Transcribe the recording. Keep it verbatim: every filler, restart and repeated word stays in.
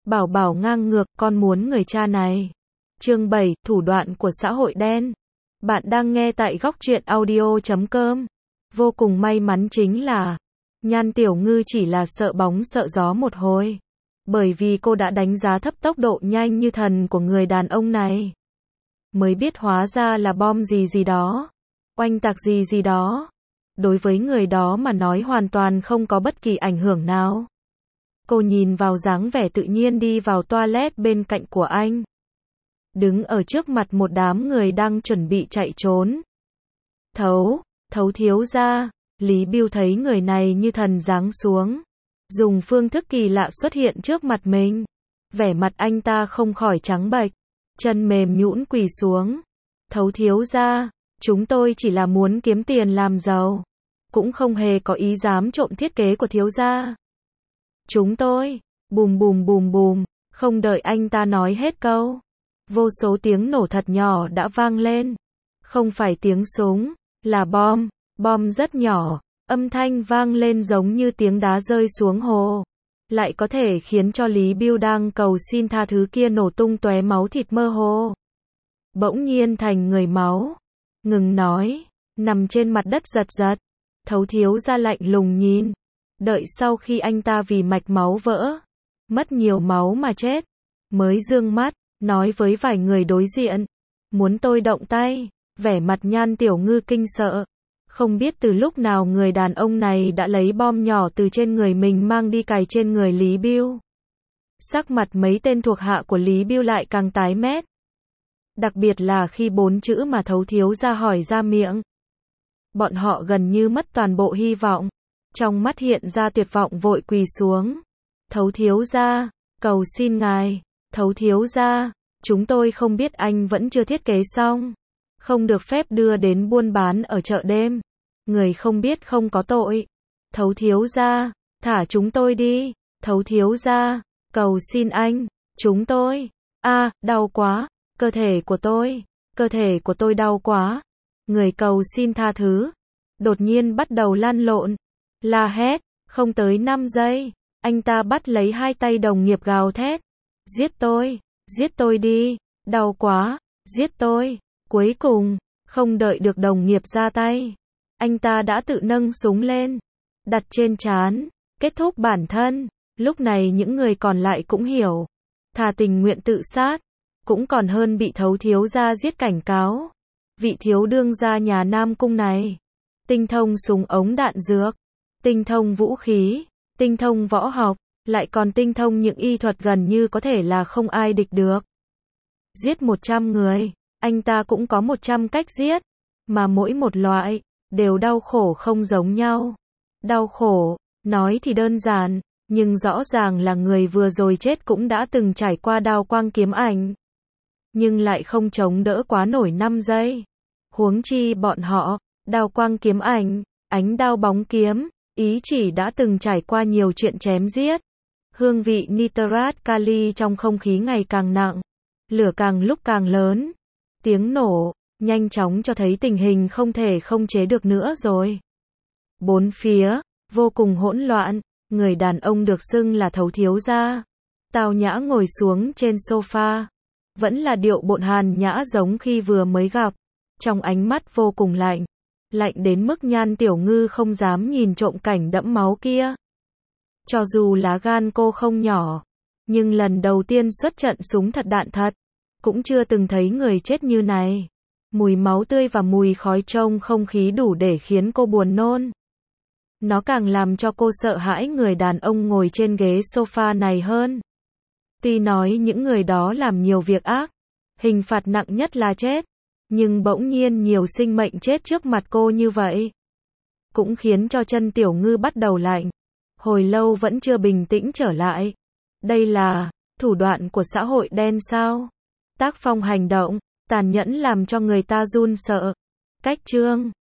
Bảo bảo ngang ngược, con muốn người cha này. Chương bảy, thủ đoạn của xã hội đen. Bạn đang nghe tại góc truyện audio chấm com. Vô cùng may mắn chính là Nhan Tiểu Ngư chỉ là sợ bóng sợ gió một hồi. Bởi vì cô đã đánh giá thấp tốc độ nhanh như thần của người đàn ông này. Mới biết hóa ra là bom gì gì đó, oanh tạc gì gì đó. Đối với người đó mà nói hoàn toàn không có bất kỳ ảnh hưởng nào. Cô nhìn vào dáng vẻ tự nhiên đi vào toilet bên cạnh của anh. Đứng ở trước mặt một đám người đang chuẩn bị chạy trốn. Thấu, thấu thiếu gia, Lý Bưu thấy người này như thần giáng xuống. Dùng phương thức kỳ lạ xuất hiện trước mặt mình. Vẻ mặt anh ta không khỏi trắng bệch, chân mềm nhũn quỳ xuống. Thấu thiếu gia, chúng tôi chỉ là muốn kiếm tiền làm giàu. Cũng không hề có ý dám trộm thiết kế của thiếu gia. Chúng tôi, bùm bùm bùm bùm, không đợi anh ta nói hết câu. Vô số tiếng nổ thật nhỏ đã vang lên. Không phải tiếng súng, là bom, bom rất nhỏ, âm thanh vang lên giống như tiếng đá rơi xuống hồ. Lại có thể khiến cho Lý Bưu đang cầu xin tha thứ kia nổ tung tóe máu thịt mơ hồ. Bỗng nhiên thành người máu. Ngừng nói, nằm trên mặt đất giật giật. Thấu thiếu gia lạnh lùng nhìn. Đợi sau khi anh ta vì mạch máu vỡ, mất nhiều máu mà chết, mới dương mắt, nói với vài người đối diện. Muốn tôi động tay, vẻ mặt Nhan Tiểu Ngư kinh sợ. Không biết từ lúc nào người đàn ông này đã lấy bom nhỏ từ trên người mình mang đi cài trên người Lý Bưu. Sắc mặt mấy tên thuộc hạ của Lý Bưu lại càng tái mét. Đặc biệt là khi bốn chữ mà thấu thiếu gia hỏi ra miệng. Bọn họ gần như mất toàn bộ hy vọng. Trong mắt hiện ra tuyệt vọng vội quỳ xuống. Thấu thiếu gia, cầu xin ngài. Thấu thiếu gia, chúng tôi không biết anh vẫn chưa thiết kế xong. Không được phép đưa đến buôn bán ở chợ đêm. Người không biết không có tội. Thấu thiếu gia, thả chúng tôi đi. Thấu thiếu gia, cầu xin anh. Chúng tôi, a à, đau quá. Cơ thể của tôi, cơ thể của tôi đau quá. Người cầu xin tha thứ. Đột nhiên bắt đầu lăn lộn. La hét, không tới năm giây. Anh ta bắt lấy hai tay đồng nghiệp gào thét. Giết tôi, giết tôi đi. Đau quá, giết tôi. Cuối cùng, không đợi được đồng nghiệp ra tay. Anh ta đã tự nâng súng lên. Đặt trên trán, kết thúc bản thân. Lúc này những người còn lại cũng hiểu. Thà tình nguyện tự sát. Cũng còn hơn bị thấu thiếu gia giết cảnh cáo. Vị thiếu đương gia nhà Nam Cung này. Tinh thông súng ống đạn dược. Tinh thông vũ khí. Tinh thông võ học. Lại còn tinh thông những y thuật gần như có thể là không ai địch được. Giết một trăm người. Anh ta cũng có một trăm cách giết. Mà mỗi một loại đều đau khổ không giống nhau. Đau khổ, nói thì đơn giản. Nhưng rõ ràng là người vừa rồi chết cũng đã từng trải qua đao quang kiếm ảnh. Nhưng lại không chống đỡ quá nổi năm giây. Huống chi bọn họ, đao quang kiếm ảnh, ánh đao bóng kiếm, ý chỉ đã từng trải qua nhiều chuyện chém giết. Hương vị nitrat kali trong không khí ngày càng nặng. Lửa càng lúc càng lớn. Tiếng nổ, nhanh chóng cho thấy tình hình không thể không chế được nữa rồi. Bốn phía, vô cùng hỗn loạn. Người đàn ông được xưng là thấu thiếu gia. Tào Nhã ngồi xuống trên sofa. Vẫn là điệu bộn hàn nhã giống khi vừa mới gặp. Trong ánh mắt vô cùng lạnh. Lạnh đến mức Nhan Tiểu Ngư không dám nhìn trộm cảnh đẫm máu kia. Cho dù lá gan cô không nhỏ. Nhưng lần đầu tiên xuất trận súng thật đạn thật. Cũng chưa từng thấy người chết như này. Mùi máu tươi và mùi khói trong không khí đủ để khiến cô buồn nôn. Nó càng làm cho cô sợ hãi người đàn ông ngồi trên ghế sofa này hơn. Tuy nói những người đó làm nhiều việc ác, hình phạt nặng nhất là chết, nhưng bỗng nhiên nhiều sinh mệnh chết trước mặt cô như vậy. Cũng khiến cho chân Tiểu Ngư bắt đầu lạnh. Hồi lâu vẫn chưa bình tĩnh trở lại. Đây là thủ đoạn của xã hội đen sao? Tác phong hành động, tàn nhẫn làm cho người ta run sợ. Cách chương